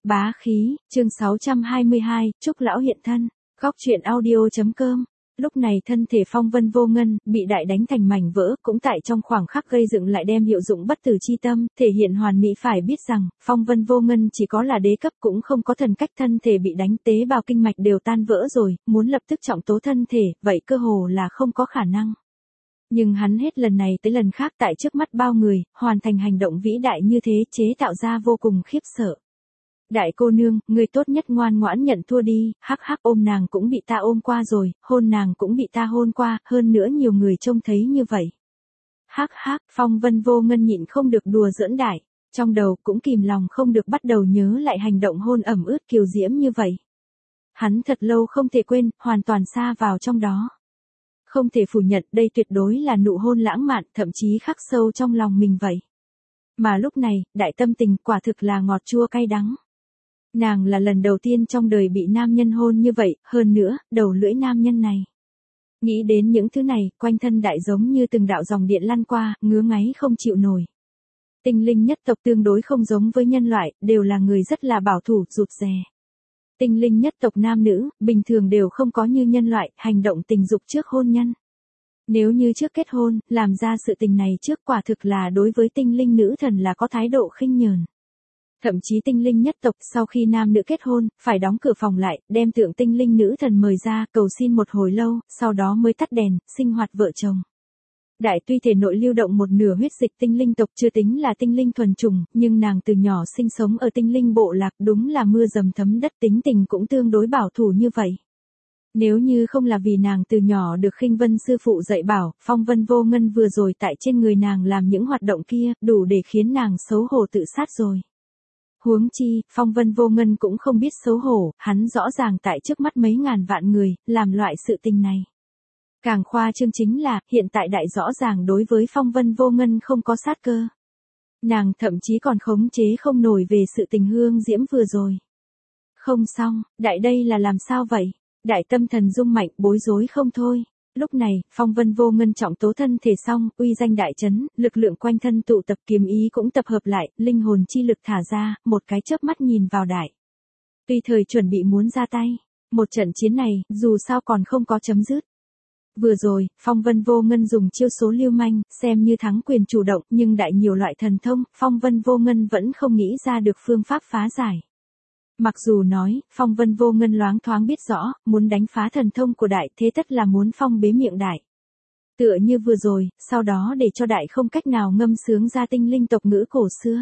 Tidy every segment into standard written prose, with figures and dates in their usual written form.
Bá khí, chương 622, Trúc lão hiện thân. Góc truyện audio.com. Lúc này thân thể Phong Vân Vô Ngân bị đại đánh thành mảnh vỡ, cũng tại trong khoảng khắc gây dựng lại đem hiệu dụng bất tử chi tâm, thể hiện hoàn mỹ. Phải biết rằng, Phong Vân Vô Ngân chỉ có là đế cấp, cũng không có thần cách, thân thể bị đánh tế bào kinh mạch đều tan vỡ rồi, muốn lập tức trọng tố thân thể, vậy cơ hồ là không có khả năng. Nhưng hắn hết lần này tới lần khác tại trước mắt bao người, hoàn thành hành động vĩ đại như thế, chế tạo ra vô cùng khiếp sợ. Đại cô nương, người tốt nhất ngoan ngoãn nhận thua đi, hắc hắc, ôm nàng cũng bị ta ôm qua rồi, hôn nàng cũng bị ta hôn qua, hơn nữa nhiều người trông thấy như vậy. Hắc hắc, Phong Vân Vô Ngân nhịn không được đùa giỡn đại, trong đầu cũng kìm lòng không được bắt đầu nhớ lại hành động hôn ẩm ướt kiều diễm như vậy. Hắn thật lâu không thể quên, hoàn toàn sa vào trong đó. Không thể phủ nhận đây tuyệt đối là nụ hôn lãng mạn, thậm chí khắc sâu trong lòng mình vậy. Mà lúc này, đại tâm tình quả thực là ngọt chua cay đắng. Nàng là lần đầu tiên trong đời bị nam nhân hôn như vậy, hơn nữa, đầu lưỡi nam nhân này. Nghĩ đến những thứ này, quanh thân đại giống như từng đạo dòng điện lăn qua, ngứa ngáy không chịu nổi. Tinh linh nhất tộc tương đối không giống với nhân loại, đều là người rất là bảo thủ, rụt rè. Tinh linh nhất tộc nam nữ, bình thường đều không có như nhân loại, hành động tình dục trước hôn nhân. Nếu như trước kết hôn, làm ra sự tình này trước, quả thực là đối với tinh linh nữ thần là có thái độ khinh nhờn. Thậm chí tinh linh nhất tộc sau khi nam nữ kết hôn, phải đóng cửa phòng lại, đem tượng tinh linh nữ thần mời ra, cầu xin một hồi lâu, sau đó mới tắt đèn, sinh hoạt vợ chồng. Đại tuy thể nội lưu động một nửa huyết dịch tinh linh tộc, chưa tính là tinh linh thuần chủng, nhưng nàng từ nhỏ sinh sống ở tinh linh bộ lạc, đúng là mưa dầm thấm đất, tính tình cũng tương đối bảo thủ như vậy. Nếu như không là vì nàng từ nhỏ được Khinh Vân sư phụ dạy bảo, Phong Vân Vô Ngân vừa rồi tại trên người nàng làm những hoạt động kia, đủ để khiến nàng xấu hổ tự sát rồi. Huống chi, Phong Vân Vô Ngân cũng không biết xấu hổ, hắn rõ ràng tại trước mắt mấy ngàn vạn người, làm loại sự tình này. Càng khoa trương chính là, hiện tại đại rõ ràng đối với Phong Vân Vô Ngân không có sát cơ. Nàng thậm chí còn khống chế không nổi về sự tình hương diễm vừa rồi. Không xong, đại đây là làm sao vậy? Đại tâm thần rung mạnh, bối rối không thôi. Lúc này, Phong Vân Vô Ngân trọng tố thân thể xong, uy danh đại chấn, lực lượng quanh thân tụ tập, kiếm ý cũng tập hợp lại, linh hồn chi lực thả ra, một cái chớp mắt nhìn vào đại. Tùy thời chuẩn bị muốn ra tay. Một trận chiến này, dù sao còn không có chấm dứt. Vừa rồi, Phong Vân Vô Ngân dùng chiêu số lưu manh, xem như thắng quyền chủ động, nhưng đại nhiều loại thần thông, Phong Vân Vô Ngân vẫn không nghĩ ra được phương pháp phá giải. Mặc dù nói, Phong Vân Vô Ngân loáng thoáng biết rõ, muốn đánh phá thần thông của đại, thế tất là muốn phong bế miệng đại. Tựa như vừa rồi, sau đó để cho đại không cách nào ngâm sướng ra tinh linh tộc ngữ cổ xưa.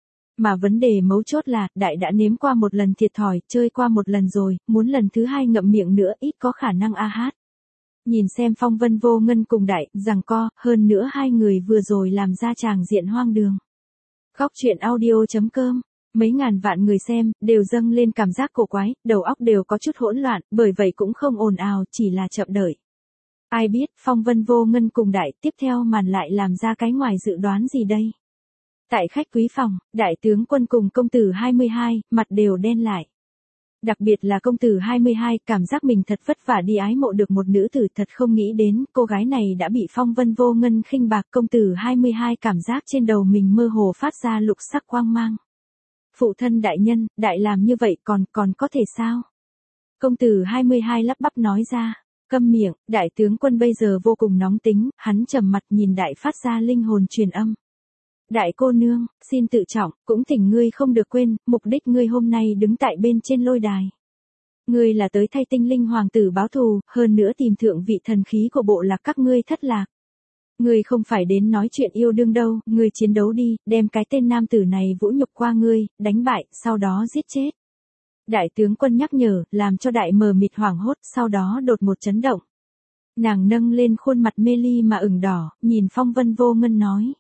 Mà vấn đề mấu chốt là, đại đã nếm qua một lần thiệt thòi, chơi qua một lần rồi, muốn lần thứ hai ngậm miệng nữa ít có khả năng a hát. Nhìn xem Phong Vân Vô Ngân cùng đại, giằng co, hơn nữa hai người vừa rồi làm ra tràng diện hoang đường. Góc truyện audio.com. Mấy ngàn vạn người xem, đều dâng lên cảm giác cổ quái, đầu óc đều có chút hỗn loạn, bởi vậy cũng không ồn ào, chỉ là chậm đợi. Ai biết, Phong Vân Vô Ngân cùng đại, tiếp theo màn lại làm ra cái ngoài dự đoán gì đây? Tại khách quý phòng, đại tướng quân cùng công tử 22, mặt đều đen lại. Đặc biệt là công tử 22, cảm giác mình thật vất vả đi ái mộ được một nữ tử, thật không nghĩ đến, cô gái này đã bị Phong Vân Vô Ngân khinh bạc. Công tử 22 cảm giác trên đầu mình mơ hồ phát ra lục sắc quang mang. Phụ thân đại nhân, đại làm như vậy còn có thể sao? Công tử 22 lắp bắp nói ra. Câm miệng, đại tướng quân bây giờ vô cùng nóng tính, hắn trầm mặt nhìn đại phát ra linh hồn truyền âm. Đại cô nương, xin tự trọng, cũng thỉnh ngươi không được quên, mục đích ngươi hôm nay đứng tại bên trên lôi đài. Ngươi là tới thay tinh linh hoàng tử báo thù, hơn nữa tìm thượng vị thần khí của bộ lạc các ngươi thất lạc. Ngươi không phải đến nói chuyện yêu đương đâu, ngươi chiến đấu đi, đem cái tên nam tử này vũ nhục qua ngươi, đánh bại, sau đó giết chết. Đại tướng quân nhắc nhở, làm cho đại mờ mịt hoảng hốt, sau đó đột một chấn động. Nàng nâng lên khuôn mặt mê ly mà ửng đỏ, nhìn Phong Vân Vô Ngân nói.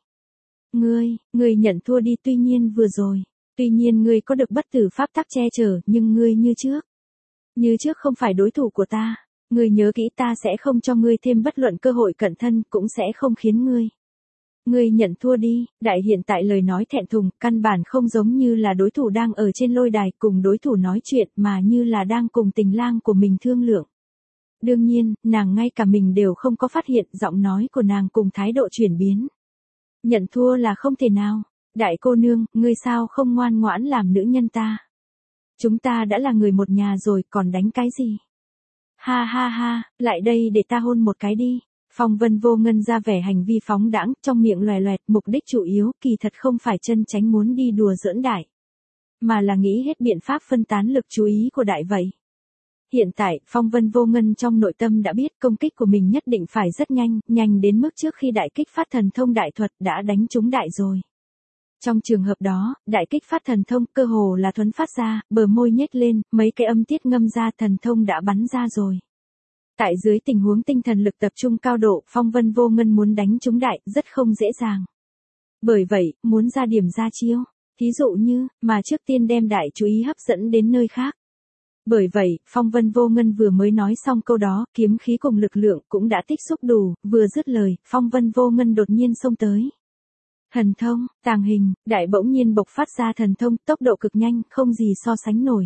Ngươi nhận thua đi, tuy nhiên ngươi có được bất tử pháp tắc che chở, nhưng ngươi như trước không phải đối thủ của ta. Ngươi nhớ kỹ, ta sẽ không cho ngươi thêm bất luận cơ hội cận thân, cũng sẽ không khiến ngươi nhận thua đi. Đại hiện tại lời nói thẹn thùng, căn bản không giống như là đối thủ đang ở trên lôi đài cùng đối thủ nói chuyện, mà như là đang cùng tình lang của mình thương lượng. Đương nhiên, nàng ngay cả mình đều không có phát hiện, giọng nói của nàng cùng thái độ chuyển biến. Nhận thua là không thể nào. Đại cô nương, ngươi sao không ngoan ngoãn làm nữ nhân ta? Chúng ta đã là người một nhà rồi còn đánh cái gì? Ha ha ha, lại đây để ta hôn một cái đi. Phong Vân Vô Ngân ra vẻ hành vi phóng đãng, trong miệng loè loẹt, mục đích chủ yếu kỳ thật không phải chân tránh muốn đi đùa giỡn đại, mà là nghĩ hết biện pháp phân tán lực chú ý của đại vậy. Hiện tại, Phong Vân Vô Ngân trong nội tâm đã biết công kích của mình nhất định phải rất nhanh, nhanh đến mức trước khi đại kích phát thần thông đại thuật đã đánh trúng đại rồi. Trong trường hợp đó, đại kích phát thần thông cơ hồ là thuấn phát ra, bờ môi nhếch lên, mấy cái âm tiết ngâm ra thần thông đã bắn ra rồi. Tại dưới tình huống tinh thần lực tập trung cao độ, Phong Vân Vô Ngân muốn đánh trúng đại rất không dễ dàng. Bởi vậy, muốn ra điểm ra chiêu, thí dụ như, mà trước tiên đem đại chú ý hấp dẫn đến nơi khác. Bởi vậy, Phong Vân Vô Ngân vừa mới nói xong câu đó, kiếm khí cùng lực lượng cũng đã tích xúc đủ, vừa dứt lời, Phong Vân Vô Ngân đột nhiên xông tới. Thần thông, tàng hình, đại bỗng nhiên bộc phát ra thần thông, tốc độ cực nhanh, không gì so sánh nổi.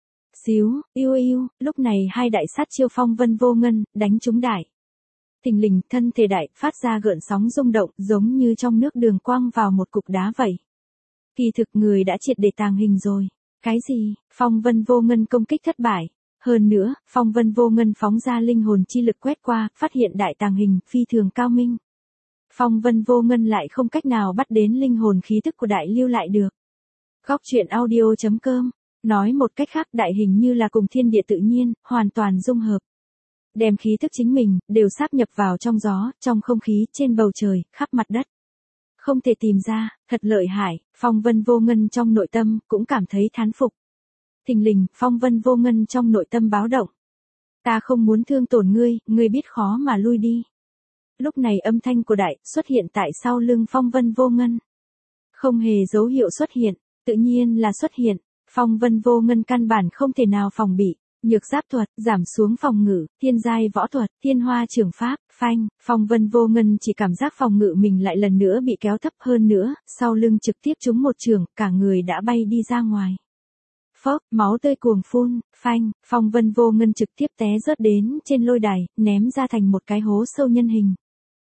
Xíu, yêu yêu, lúc này hai đại sát chiêu Phong Vân Vô Ngân, đánh trúng đại. Thình lình, thân thể đại, phát ra gợn sóng rung động, giống như trong nước đường quang vào một cục đá vậy. Kỳ thực người đã triệt để tàng hình rồi. Cái gì? Phong Vân Vô Ngân công kích thất bại. Hơn nữa, Phong Vân Vô Ngân phóng ra linh hồn chi lực quét qua, phát hiện đại tàng hình, phi thường cao minh. Phong Vân Vô Ngân lại không cách nào bắt đến linh hồn khí thức của đại lưu lại được. Góc truyện audio.com. Nói một cách khác, đại hình như là cùng thiên địa tự nhiên, hoàn toàn dung hợp. Đem khí thức chính mình, đều sáp nhập vào trong gió, trong không khí, trên bầu trời, khắp mặt đất. Không thể tìm ra, thật lợi hại, Phong Vân Vô Ngân trong nội tâm, cũng cảm thấy thán phục. Thình lình, Phong Vân Vô Ngân trong nội tâm báo động. Ta không muốn thương tổn ngươi, ngươi biết khó mà lui đi. Lúc này âm thanh của đại, xuất hiện tại sau lưng Phong Vân Vô Ngân. Không hề dấu hiệu xuất hiện, tự nhiên là xuất hiện. Phong Vân Vô Ngân căn bản không thể nào phòng bị. Nhược giáp thuật, giảm xuống phòng ngự, thiên giai võ thuật, thiên hoa trường pháp, phanh, Phong Vân Vô Ngân chỉ cảm giác phòng ngự mình lại lần nữa bị kéo thấp hơn nữa, sau lưng trực tiếp trúng một trường, cả người đã bay đi ra ngoài. Phốc, máu tươi cuồng phun, phanh, Phong Vân Vô Ngân trực tiếp té rớt đến trên lôi đài, ném ra thành một cái hố sâu nhân hình.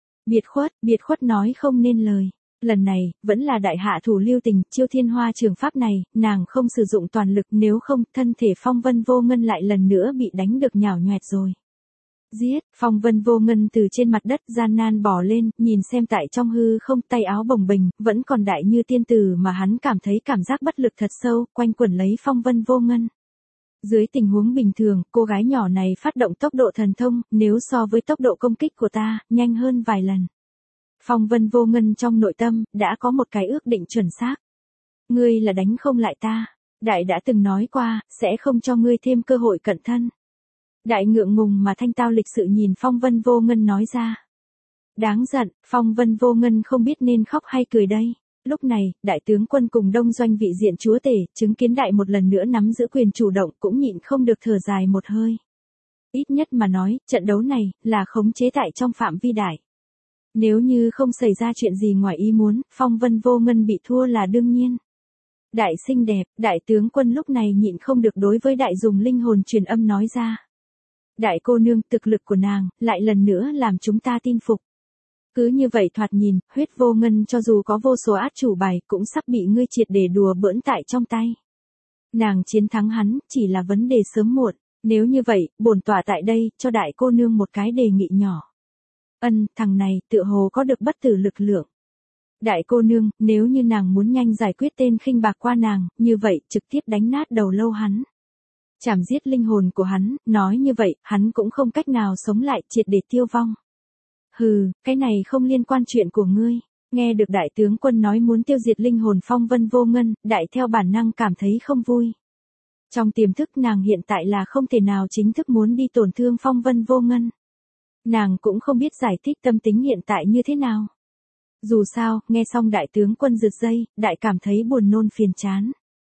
Biệt khuất nói không nên lời. Lần này, vẫn là đại hạ thủ lưu tình, chiêu thiên hoa trường pháp này, nàng không sử dụng toàn lực, nếu không, thân thể Phong Vân Vô Ngân lại lần nữa bị đánh được nhào nhoẹt rồi. Giết, Phong Vân Vô Ngân từ trên mặt đất gian nan bò lên, nhìn xem tại trong hư không, tay áo bồng bềnh, vẫn còn đại như tiên tử mà hắn cảm thấy cảm giác bất lực thật sâu, quanh quẩn lấy Phong Vân Vô Ngân. Dưới tình huống bình thường, cô gái nhỏ này phát động tốc độ thần thông, nếu so với tốc độ công kích của ta, nhanh hơn vài lần. Phong Vân Vô Ngân trong nội tâm, đã có một cái ước định chuẩn xác. Ngươi là đánh không lại ta. Đại đã từng nói qua, sẽ không cho ngươi thêm cơ hội cận thân. Đại ngượng ngùng mà thanh tao lịch sự nhìn Phong Vân Vô Ngân nói ra. Đáng giận, Phong Vân Vô Ngân không biết nên khóc hay cười đây. Lúc này, đại tướng quân cùng đông doanh vị diện chúa tể, chứng kiến đại một lần nữa nắm giữ quyền chủ động cũng nhịn không được thở dài một hơi. Ít nhất mà nói, trận đấu này, là khống chế tại trong phạm vi đại. Nếu như không xảy ra chuyện gì ngoài ý muốn, Phong Vân Vô Ngân bị thua là đương nhiên. Đại xinh đẹp, đại tướng quân lúc này nhịn không được đối với đại dùng linh hồn truyền âm nói ra. Đại cô nương, thực lực của nàng, lại lần nữa làm chúng ta tin phục. Cứ như vậy thoạt nhìn, Huyết Vô Ngân cho dù có vô số át chủ bài, cũng sắp bị ngươi triệt để đùa bỡn tại trong tay. Nàng chiến thắng hắn, chỉ là vấn đề sớm muộn. Nếu như vậy, bổn tọa tại đây, cho đại cô nương một cái đề nghị nhỏ. Thằng này, tựa hồ có được bất tử lực lượng. Đại cô nương, nếu như nàng muốn nhanh giải quyết tên khinh bạc qua nàng, như vậy, trực tiếp đánh nát đầu lâu hắn. Chảm giết linh hồn của hắn, nói như vậy, hắn cũng không cách nào sống lại, triệt để tiêu vong. Hừ, cái này không liên quan chuyện của ngươi. Nghe được đại tướng quân nói muốn tiêu diệt linh hồn Phong Vân Vô Ngân, đại theo bản năng cảm thấy không vui. Trong tiềm thức nàng hiện tại là không thể nào chính thức muốn đi tổn thương Phong Vân Vô Ngân. Nàng cũng không biết giải thích tâm tính hiện tại như thế nào. Dù sao, nghe xong đại tướng quân giật dây, đại cảm thấy buồn nôn phiền chán.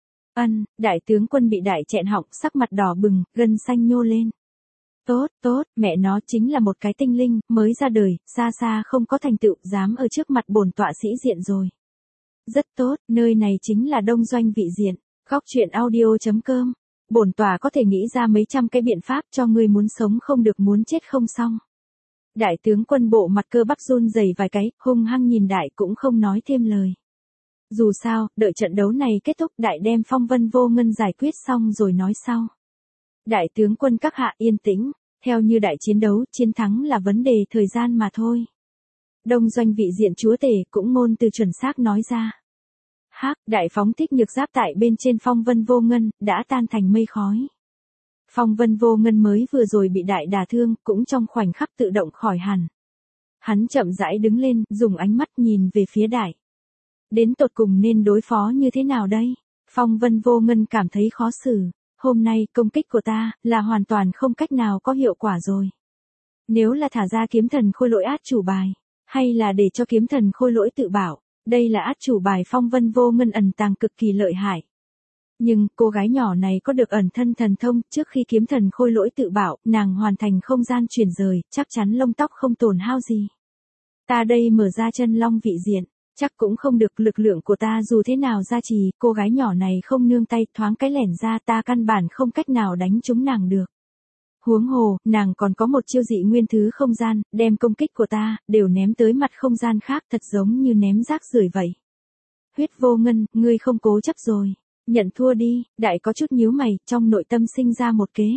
Đại tướng quân bị đại chẹn họng, sắc mặt đỏ bừng, gân xanh nhô lên. Tốt, mẹ nó chính là một cái tinh linh, mới ra đời, xa xa không có thành tựu, dám ở trước mặt bổn tọa sĩ diện rồi. Rất tốt, nơi này chính là đông doanh vị diện, góc truyện audio.com. Bổn tọa có thể nghĩ ra mấy trăm cái biện pháp cho ngươi muốn sống không được muốn chết không xong. Đại tướng quân bộ mặt cơ bắp run rẩy vài cái, hung hăng nhìn đại cũng không nói thêm lời. Dù sao, đợi trận đấu này kết thúc đại đem phong vân vô ngân giải quyết xong rồi nói sau. Đại tướng quân các hạ yên tĩnh, theo như đại chiến đấu, chiến thắng là vấn đề thời gian mà thôi. Đông doanh vị diện chúa tể cũng ngôn từ chuẩn xác nói ra. Hắc, đại phóng thích nhược giáp tại bên trên phong vân vô ngân, đã tan thành mây khói. Phong vân vô ngân mới vừa rồi bị đại đả thương, cũng trong khoảnh khắc tự động khỏi hẳn. Hắn chậm rãi đứng lên, dùng ánh mắt nhìn về phía đại. Đến tột cùng nên đối phó như thế nào đây? Phong vân vô ngân cảm thấy khó xử. Hôm nay công kích của ta là hoàn toàn không cách nào có hiệu quả rồi. Nếu là thả ra kiếm thần khôi lỗi át chủ bài, hay là để cho kiếm thần khôi lỗi tự bảo, đây là át chủ bài phong vân vô ngân ẩn tàng cực kỳ lợi hại. Nhưng cô gái nhỏ này có được ẩn thân thần thông, trước khi kiếm thần khôi lỗi tự bảo, nàng hoàn thành không gian chuyển rời, chắc chắn lông tóc không tổn hao gì. Ta đây mở ra chân long vị diện, chắc cũng không được, lực lượng của ta dù thế nào gia trì, cô gái nhỏ này không nương tay, thoáng cái lẻn ra, ta căn bản không cách nào đánh trúng nàng được. Huống hồ, nàng còn có một chiêu dị nguyên thứ không gian, đem công kích của ta, đều ném tới mặt không gian khác, thật giống như ném rác rưởi vậy. Huyết vô ngân, ngươi không cố chấp rồi. Nhận thua đi, đại có chút nhíu mày, trong nội tâm sinh ra một kế.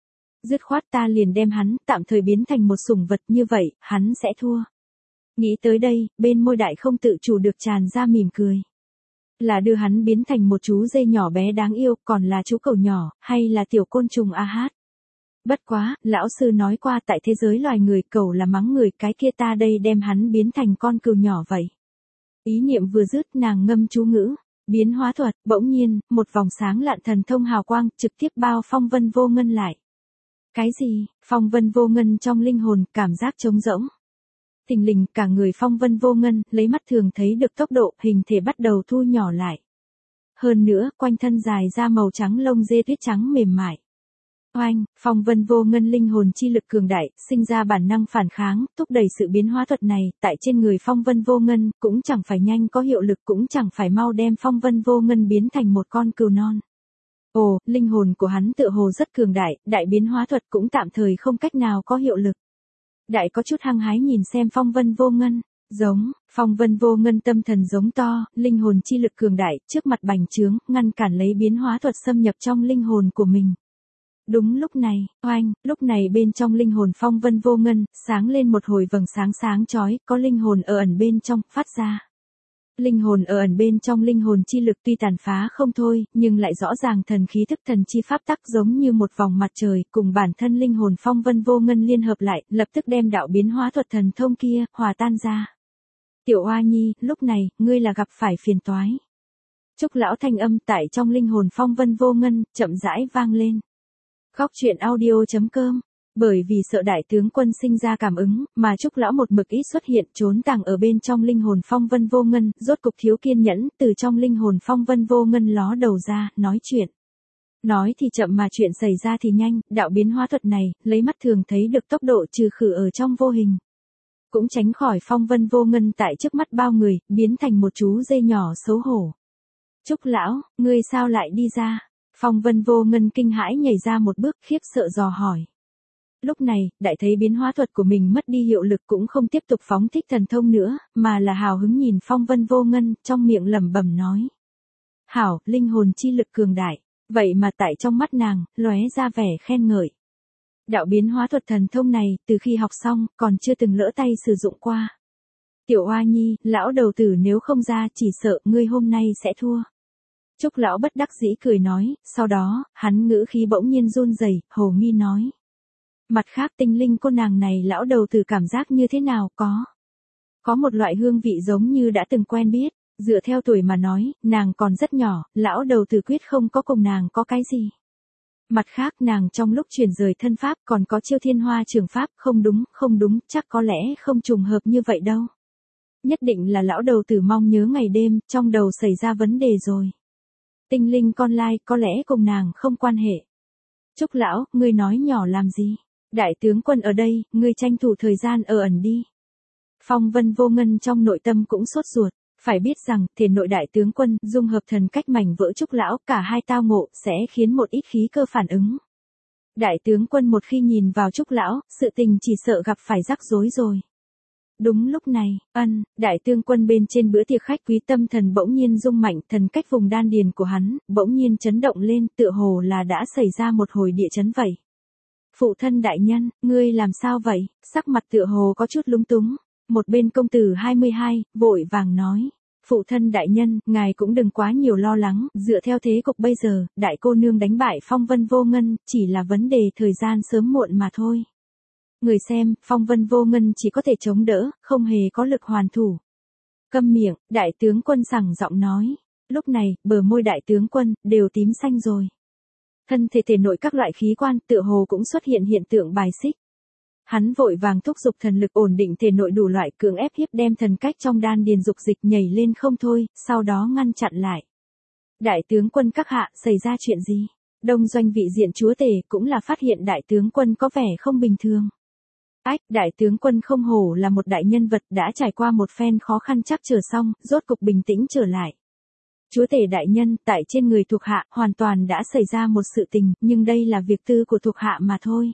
Dứt khoát ta liền đem hắn, tạm thời biến thành một sủng vật, như vậy, hắn sẽ thua. Nghĩ tới đây, bên môi đại không tự chủ được tràn ra mỉm cười. Là đưa hắn biến thành một chú dê nhỏ bé đáng yêu, còn là chú cẩu nhỏ, hay là tiểu côn trùng a hát. Bất quá, lão sư nói qua tại thế giới loài người cẩu là mắng người, cái kia ta đây đem hắn biến thành con cừu nhỏ vậy. Ý niệm vừa dứt, nàng ngâm chú ngữ. Biến hóa thuật, bỗng nhiên, một vòng sáng lạn thần thông hào quang, trực tiếp bao phong vân vô ngân lại. Cái gì? Phong vân vô ngân trong linh hồn, cảm giác trống rỗng. Thình lình, cả người phong vân vô ngân, lấy mắt thường thấy được tốc độ, hình thể bắt đầu thu nhỏ lại. Hơn nữa, quanh thân dài ra màu trắng lông dê tuyết trắng mềm mại. Oanh, phong vân vô ngân linh hồn chi lực cường đại, sinh ra bản năng phản kháng, thúc đẩy sự biến hóa thuật này, tại trên người phong vân vô ngân, cũng chẳng phải nhanh có hiệu lực, cũng chẳng phải mau đem phong vân vô ngân biến thành một con cừu non. Ồ, linh hồn của hắn tựa hồ rất cường đại, đại biến hóa thuật cũng tạm thời không cách nào có hiệu lực. Đại có chút hăng hái nhìn xem phong vân vô ngân, phong vân vô ngân tâm thần giống to, linh hồn chi lực cường đại, trước mặt bành trướng, ngăn cản lấy biến hóa thuật xâm nhập trong linh hồn của mình. Đúng lúc này, oanh, lúc này bên trong linh hồn phong vân vô ngân, sáng lên một hồi vầng sáng sáng chói, có linh hồn ở ẩn bên trong, phát ra. Linh hồn ở ẩn bên trong linh hồn chi lực tuy tàn phá không thôi, nhưng lại rõ ràng thần khí thức thần chi pháp tắc giống như một vòng mặt trời, cùng bản thân linh hồn phong vân vô ngân liên hợp lại, lập tức đem đạo biến hóa thuật thần thông kia, hòa tan ra. Tiểu Oa Nhi, lúc này, ngươi là gặp phải phiền toái. Trúc lão thanh âm tại trong linh hồn phong vân vô ngân, chậm rãi vang lên. Góc truyện audio.com. Bởi vì sợ đại tướng quân sinh ra cảm ứng, mà Trúc lão một mực ít xuất hiện, trốn tàng ở bên trong linh hồn phong vân vô ngân, rốt cục thiếu kiên nhẫn, từ trong linh hồn phong vân vô ngân ló đầu ra, nói chuyện. Nói thì chậm mà chuyện xảy ra thì nhanh, đạo biến hóa thuật này, lấy mắt thường thấy được tốc độ trừ khử ở trong vô hình. Cũng tránh khỏi phong vân vô ngân tại trước mắt bao người, biến thành một chú dê nhỏ xấu hổ. Trúc lão, ngươi sao lại đi ra? Phong vân vô ngân kinh hãi nhảy ra một bước, khiếp sợ dò hỏi. Lúc này, đại thấy biến hóa thuật của mình mất đi hiệu lực, cũng không tiếp tục phóng thích thần thông nữa, mà là hào hứng nhìn phong vân vô ngân, trong miệng lẩm bẩm nói. Hảo, linh hồn chi lực cường đại, vậy mà tại trong mắt nàng, lóe ra vẻ khen ngợi. Đạo biến hóa thuật thần thông này, từ khi học xong, còn chưa từng lỡ tay sử dụng qua. Tiểu Oa Nhi, lão đầu tử nếu không ra, chỉ sợ ngươi hôm nay sẽ thua. Trúc lão bất đắc dĩ cười nói, sau đó, hắn ngữ khí bỗng nhiên run rẩy, hồ nghi nói. Mặt khác tinh linh cô nàng này lão đầu tử cảm giác như thế nào có một loại hương vị giống như đã từng quen biết, dựa theo tuổi mà nói, nàng còn rất nhỏ, lão đầu tử quyết không có cùng nàng có cái gì. Mặt khác nàng trong lúc chuyển rời thân pháp còn có chiêu thiên hoa trường pháp, không đúng, chắc có lẽ không trùng hợp như vậy đâu. Nhất định là lão đầu tử mong nhớ ngày đêm, trong đầu xảy ra vấn đề rồi. Tinh linh con lai có lẽ cùng nàng không quan hệ. Trúc lão, ngươi nói nhỏ làm gì? Đại tướng quân ở đây, ngươi tranh thủ thời gian ở ẩn đi. Phong vân vô ngân trong nội tâm cũng sốt ruột, phải biết rằng, thể nội đại tướng quân, dung hợp thần cách mảnh vỡ Trúc lão, cả hai tao ngộ, sẽ khiến một ít khí cơ phản ứng. Đại tướng quân một khi nhìn vào Trúc lão, sự tình chỉ sợ gặp phải rắc rối rồi. Đúng lúc này, đại tướng quân bên trên bữa tiệc khách quý tâm thần bỗng nhiên rung mạnh, thần cách vùng đan điền của hắn, bỗng nhiên chấn động lên, tựa hồ là đã xảy ra một hồi địa chấn vậy. Phụ thân đại nhân, ngươi làm sao vậy? Sắc mặt tựa hồ có chút lúng túng. Một bên công tử 22, vội vàng nói. Phụ thân đại nhân, ngài cũng đừng quá nhiều lo lắng, dựa theo thế cục bây giờ, đại cô nương đánh bại Phong Vân Vô Ngân, chỉ là vấn đề thời gian sớm muộn mà thôi. Người xem, Phong Vân Vô Ngân chỉ có thể chống đỡ, không hề có lực hoàn thủ. Câm miệng, đại tướng quân sẳng giọng nói. Lúc này, bờ môi đại tướng quân, đều tím xanh rồi. Thân thể thể nội các loại khí quan tựa hồ cũng xuất hiện hiện tượng bài xích. Hắn vội vàng thúc giục thần lực ổn định thể nội đủ loại cưỡng ép hiếp đem thần cách trong đan điền dục dịch nhảy lên không thôi, sau đó ngăn chặn lại. Đại tướng quân các hạ, xảy ra chuyện gì? Đông Doanh vị diện chúa tể cũng là phát hiện đại tướng quân có vẻ không bình thường. Ách, đại tướng quân không hổ là một đại nhân vật đã trải qua một phen khó khăn chắc trở xong, rốt cục bình tĩnh trở lại. Chúa tể đại nhân, tại trên người thuộc hạ, hoàn toàn đã xảy ra một sự tình, nhưng đây là việc tư của thuộc hạ mà thôi.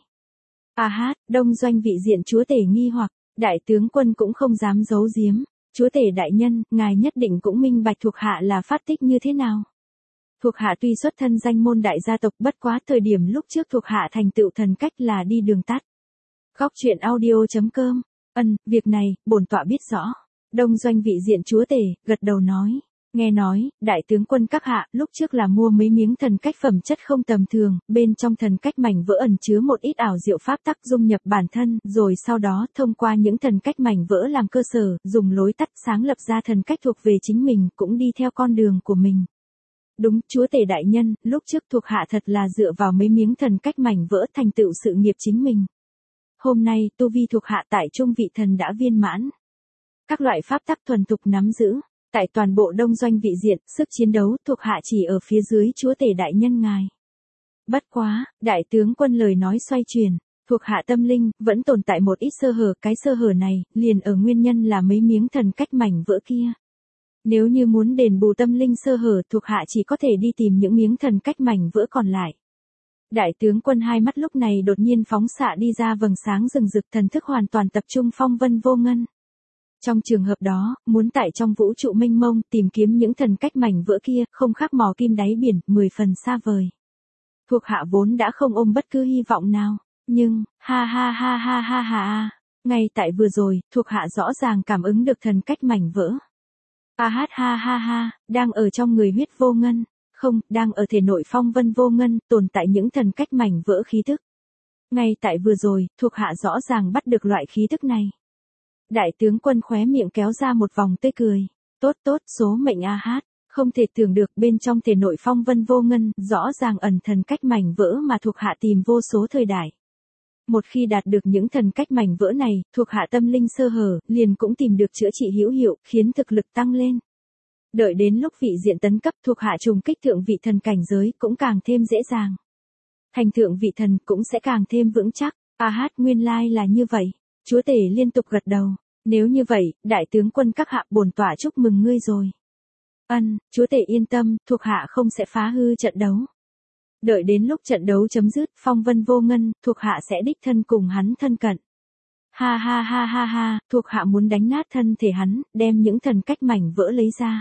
Đông Doanh vị diện chúa tể nghi hoặc, đại tướng quân cũng không dám giấu giếm. Chúa tể đại nhân, ngài nhất định cũng minh bạch thuộc hạ là phát tích như thế nào. Thuộc hạ tuy xuất thân danh môn đại gia tộc bất quá thời điểm lúc trước thuộc hạ thành tựu thần cách là đi đường tắt. Góc truyện audio.com, việc này, bổn tọa biết rõ. Đông Doanh vị diện chúa tể, gật đầu nói. Nghe nói, đại tướng quân các hạ, lúc trước là mua mấy miếng thần cách phẩm chất không tầm thường, bên trong thần cách mảnh vỡ ẩn chứa một ít ảo diệu pháp tắc dung nhập bản thân, rồi sau đó thông qua những thần cách mảnh vỡ làm cơ sở, dùng lối tắt sáng lập ra thần cách thuộc về chính mình, cũng đi theo con đường của mình. Đúng, chúa tể đại nhân, lúc trước thuộc hạ thật là dựa vào mấy miếng thần cách mảnh vỡ thành tựu sự nghiệp chính mình. Hôm nay, tu vi thuộc hạ tại trung vị thần đã viên mãn. Các loại pháp tắc thuần thục nắm giữ. Tại toàn bộ Đông Doanh vị diện, sức chiến đấu thuộc hạ chỉ ở phía dưới chúa tể đại nhân ngài. Bất quá, đại tướng quân lời nói xoay chuyển, thuộc hạ tâm linh, vẫn tồn tại một ít sơ hở, cái sơ hở này, liền ở nguyên nhân là mấy miếng thần cách mảnh vỡ kia. Nếu như muốn đền bù tâm linh sơ hở, thuộc hạ chỉ có thể đi tìm những miếng thần cách mảnh vỡ còn lại. Đại tướng quân hai mắt lúc này đột nhiên phóng xạ đi ra vầng sáng rừng rực, thần thức hoàn toàn tập trung Phong Vân Vô Ngân. Trong trường hợp đó, muốn tại trong vũ trụ mênh mông tìm kiếm những thần cách mảnh vỡ kia, không khác mò kim đáy biển, 10 phần xa vời. Thuộc hạ vốn đã không ôm bất cứ hy vọng nào, nhưng, ngay tại vừa rồi, thuộc hạ rõ ràng cảm ứng được thần cách mảnh vỡ. Đang ở trong người huyết vô ngân, không, đang ở thể nội Phong Vân Vô Ngân, tồn tại những thần cách mảnh vỡ khí thức. Ngay tại vừa rồi, thuộc hạ rõ ràng bắt được loại khí thức này. Đại tướng quân khóe miệng kéo ra một vòng tươi cười. Tốt, số mệnh không thể tưởng được bên trong thể nội Phong Vân Vô Ngân, rõ ràng ẩn thần cách mảnh vỡ mà thuộc hạ tìm vô số thời đại. Một khi đạt được những thần cách mảnh vỡ này, thuộc hạ tâm linh sơ hở, liền cũng tìm được chữa trị hữu hiệu, khiến thực lực tăng lên. Đợi đến lúc vị diện tấn cấp, thuộc hạ trùng kích thượng vị thần cảnh giới cũng càng thêm dễ dàng. Thành thượng vị thần cũng sẽ càng thêm vững chắc. Nguyên lai là như vậy. Chúa tể liên tục gật đầu. Nếu như vậy, đại tướng quân các hạ, bổn tọa chúc mừng ngươi rồi. Chúa tể yên tâm, thuộc hạ không sẽ phá hư trận đấu. Đợi đến lúc trận đấu chấm dứt, Phong Vân Vô Ngân, thuộc hạ sẽ đích thân cùng hắn thân cận. Thuộc hạ muốn đánh nát thân thể hắn, đem những thần cách mảnh vỡ lấy ra.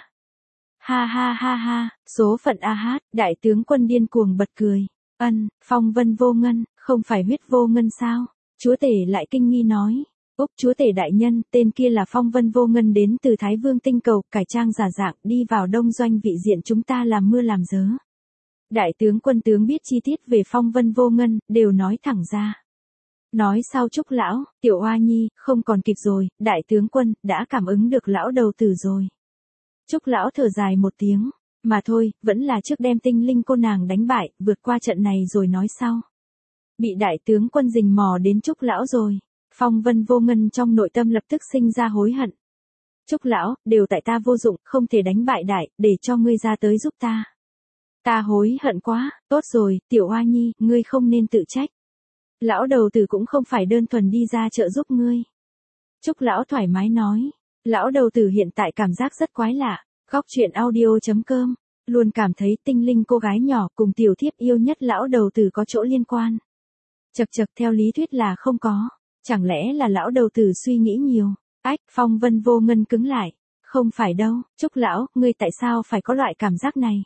Số phận đại tướng quân điên cuồng bật cười. Phong Vân Vô Ngân, không phải huyết vô ngân sao? Chúa tể lại kinh nghi nói. Chúa tể đại nhân, tên kia là Phong Vân Vô Ngân đến từ Thái Vương tinh cầu, cải trang giả dạng, đi vào Đông Doanh vị diện chúng ta làm mưa làm gió. Đại tướng quân tướng biết chi tiết về Phong Vân Vô Ngân, đều nói thẳng ra. Nói sau Trúc lão, Tiểu Oa Nhi, không còn kịp rồi, đại tướng quân, đã cảm ứng được lão đầu tử rồi. Trúc lão thở dài một tiếng, mà thôi, vẫn là trước đem tinh linh cô nàng đánh bại, vượt qua trận này rồi nói sau. Bị đại tướng quân rình mò đến Trúc lão rồi. Phong Vân Vô Ngân trong nội tâm lập tức sinh ra hối hận. Trúc lão, đều tại ta vô dụng, không thể đánh bại đại, để cho ngươi ra tới giúp ta. Ta hối hận quá, tốt rồi, Tiểu Oa Nhi, ngươi không nên tự trách. Lão đầu tử cũng không phải đơn thuần đi ra trợ giúp ngươi. Trúc lão thoải mái nói, lão đầu tử hiện tại cảm giác rất quái lạ. Góc truyện audio.com, luôn cảm thấy tinh linh cô gái nhỏ cùng tiểu thiếp yêu nhất lão đầu tử có chỗ liên quan. Chật theo lý thuyết là không có. Chẳng lẽ là lão đầu tử suy nghĩ nhiều? Ách, Phong Vân Vô Ngân cứng lại. Không phải đâu, Trúc lão, ngươi tại sao phải có loại cảm giác này?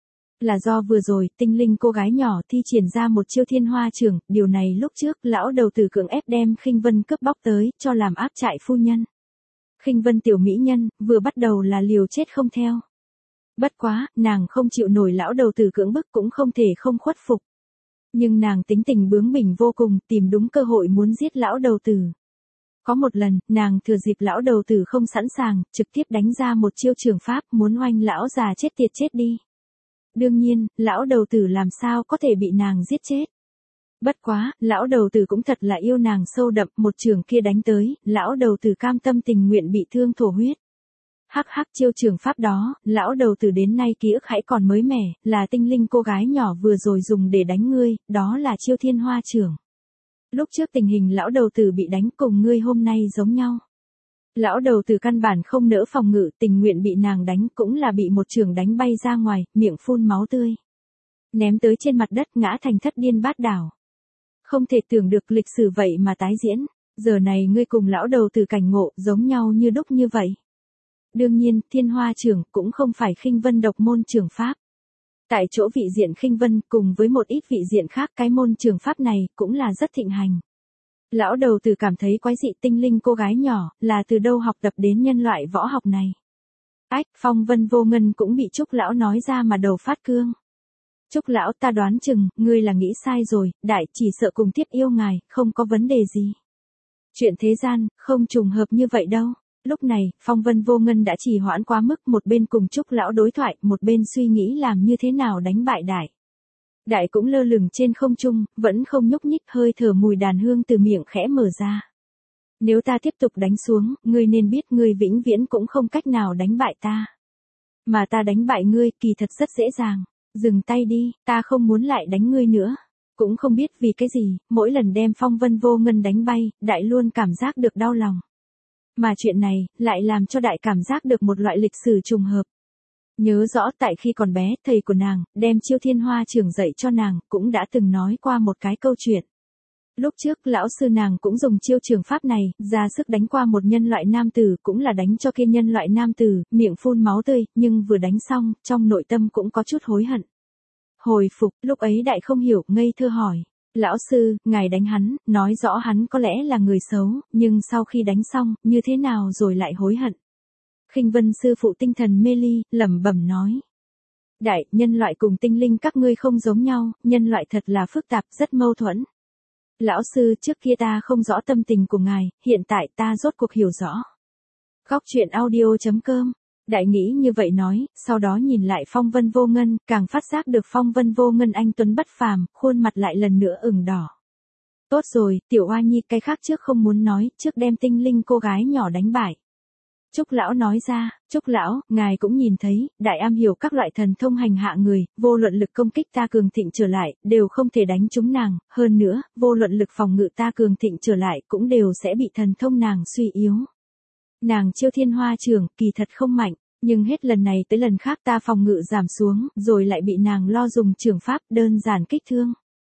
Là do vừa rồi, tinh linh cô gái nhỏ thi triển ra một chiêu thiên hoa trưởng, điều này lúc trước, lão đầu tử cưỡng ép đem Khinh Vân cướp bóc tới, cho làm áp trại phu nhân. Khinh Vân tiểu mỹ nhân, vừa bắt đầu là liều chết không theo. Bất quá, nàng không chịu nổi lão đầu tử cưỡng bức cũng không thể không khuất phục. Nhưng nàng tính tình bướng bỉnh vô cùng, tìm đúng cơ hội muốn giết lão đầu tử. Có một lần, nàng thừa dịp lão đầu tử không sẵn sàng, trực tiếp đánh ra một chiêu trường pháp muốn oanh lão già chết tiệt chết đi. Đương nhiên, lão đầu tử làm sao có thể bị nàng giết chết. Bất quá, lão đầu tử cũng thật là yêu nàng sâu đậm, một trường kia đánh tới, lão đầu tử cam tâm tình nguyện bị thương thổ huyết. Hắc hắc chiêu trường pháp đó, lão đầu tử đến nay ký ức hãy còn mới mẻ, là tinh linh cô gái nhỏ vừa rồi dùng để đánh ngươi, đó là chiêu thiên hoa trưởng. Lúc trước tình hình lão đầu tử bị đánh cùng ngươi hôm nay giống nhau. Lão đầu tử căn bản không nỡ phòng ngự, tình nguyện bị nàng đánh cũng là bị một trường đánh bay ra ngoài, miệng phun máu tươi. Ném tới trên mặt đất ngã thành thất điên bát đảo. Không thể tưởng được lịch sử vậy mà tái diễn, giờ này ngươi cùng lão đầu tử cảnh ngộ giống nhau như đúc như vậy. Đương nhiên, thiên hoa trưởng cũng không phải Khinh Vân độc môn trường pháp. Tại chỗ vị diện Khinh Vân cùng với một ít vị diện khác cái môn trường pháp này cũng là rất thịnh hành. Lão đầu tử cảm thấy quái dị tinh linh cô gái nhỏ là từ đâu học tập đến nhân loại võ học này. Ách, Phong Vân Vô Ngân cũng bị Trúc lão nói ra mà đầu phát cương. Trúc lão ta đoán chừng, ngươi là nghĩ sai rồi, đại chỉ sợ cùng tiếp yêu ngài, không có vấn đề gì. Chuyện thế gian, không trùng hợp như vậy đâu. Lúc này, Phong Vân Vô Ngân đã trì hoãn quá mức, một bên cùng Trúc lão đối thoại, một bên suy nghĩ làm như thế nào đánh bại đại. Đại cũng lơ lửng trên không trung, vẫn không nhúc nhích, hơi thở mùi đàn hương từ miệng khẽ mở ra. Nếu ta tiếp tục đánh xuống, ngươi nên biết ngươi vĩnh viễn cũng không cách nào đánh bại ta. Mà ta đánh bại ngươi kỳ thật rất dễ dàng. Dừng tay đi, ta không muốn lại đánh ngươi nữa. Cũng không biết vì cái gì, mỗi lần đem Phong Vân Vô Ngân đánh bay, đại luôn cảm giác được đau lòng. Mà chuyện này, lại làm cho đại cảm giác được một loại lịch sử trùng hợp. Nhớ rõ tại khi còn bé, thầy của nàng, đem chiêu thiên hoa trưởng dạy cho nàng, cũng đã từng nói qua một cái câu chuyện. Lúc trước, lão sư nàng cũng dùng chiêu trường pháp này, ra sức đánh qua một nhân loại nam tử, cũng là đánh cho kia nhân loại nam tử, miệng phun máu tươi, nhưng vừa đánh xong, trong nội tâm cũng có chút hối hận. Hồi phục, lúc ấy đại không hiểu, ngây thơ hỏi. Lão sư, ngài đánh hắn, nói rõ hắn có lẽ là người xấu, nhưng sau khi đánh xong, như thế nào rồi lại hối hận. Khinh Vân sư phụ tinh thần mê ly, lẩm bẩm nói. Đại, nhân loại cùng tinh linh các ngươi không giống nhau, nhân loại thật là phức tạp, rất mâu thuẫn. Lão sư, trước kia ta không rõ tâm tình của ngài, hiện tại ta rốt cuộc hiểu rõ. Góc truyện audio.com. Đại nghĩ như vậy nói, sau đó nhìn lại Phong Vân Vô Ngân, càng phát giác được Phong Vân Vô Ngân anh tuấn bất phàm, khuôn mặt lại lần nữa ửng đỏ. Tốt rồi, tiểu oa nhi, cái khác trước không muốn nói, trước đem tinh linh cô gái nhỏ đánh bại. Trúc lão nói ra, Trúc lão, ngài cũng nhìn thấy, đại am hiểu các loại thần thông hành hạ người, vô luận lực công kích ta cường thịnh trở lại, đều không thể đánh trúng nàng, hơn nữa, vô luận lực phòng ngự ta cường thịnh trở lại, cũng đều sẽ bị thần thông nàng suy yếu. Nàng chiêu thiên hoa trưởng, kỳ thật không mạnh, nhưng hết lần này tới lần khác ta phòng ngự giảm xuống, rồi lại bị nàng lo dùng trường pháp đơn giản kích thương.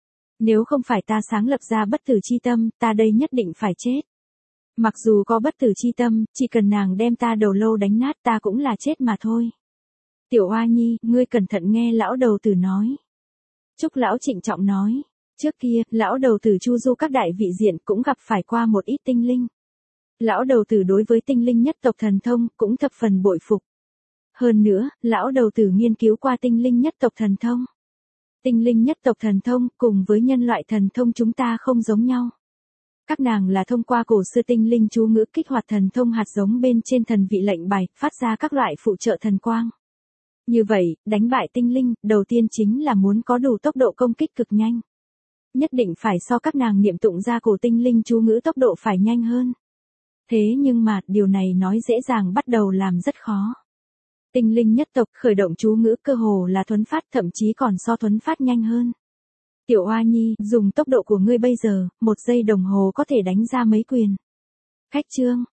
Nếu không phải ta sáng lập ra bất tử chi tâm, ta đây nhất định phải chết. Mặc dù có bất tử chi tâm, chỉ cần nàng đem ta đầu lâu đánh nát ta cũng là chết mà thôi. Tiểu Hoa Nhi, ngươi cẩn thận nghe lão đầu tử nói. Trúc lão trịnh trọng nói. Trước kia, lão đầu tử chu du các đại vị diện cũng gặp phải qua một ít tinh linh. Lão đầu tử đối với tinh linh nhất tộc thần thông cũng thập phần bội phục. Hơn nữa, lão đầu tử nghiên cứu qua tinh linh nhất tộc thần thông. Tinh linh nhất tộc thần thông cùng với nhân loại thần thông chúng ta không giống nhau. Các nàng là thông qua cổ xưa tinh linh chú ngữ kích hoạt thần thông hạt giống bên trên thần vị lệnh bài, phát ra các loại phụ trợ thần quang. Như vậy, đánh bại tinh linh, đầu tiên chính là muốn có đủ tốc độ công kích cực nhanh. Nhất định phải so các nàng niệm tụng ra cổ tinh linh chú ngữ tốc độ phải nhanh hơn. Thế nhưng mà, điều này nói dễ dàng bắt đầu làm rất khó. Tinh linh nhất tộc khởi động chú ngữ cơ hồ là thuấn phát, thậm chí còn so thuấn phát nhanh hơn. Tiểu Hoa Nhi, dùng tốc độ của ngươi bây giờ, 1 giây đồng hồ có thể đánh ra mấy quyền. Khách chương.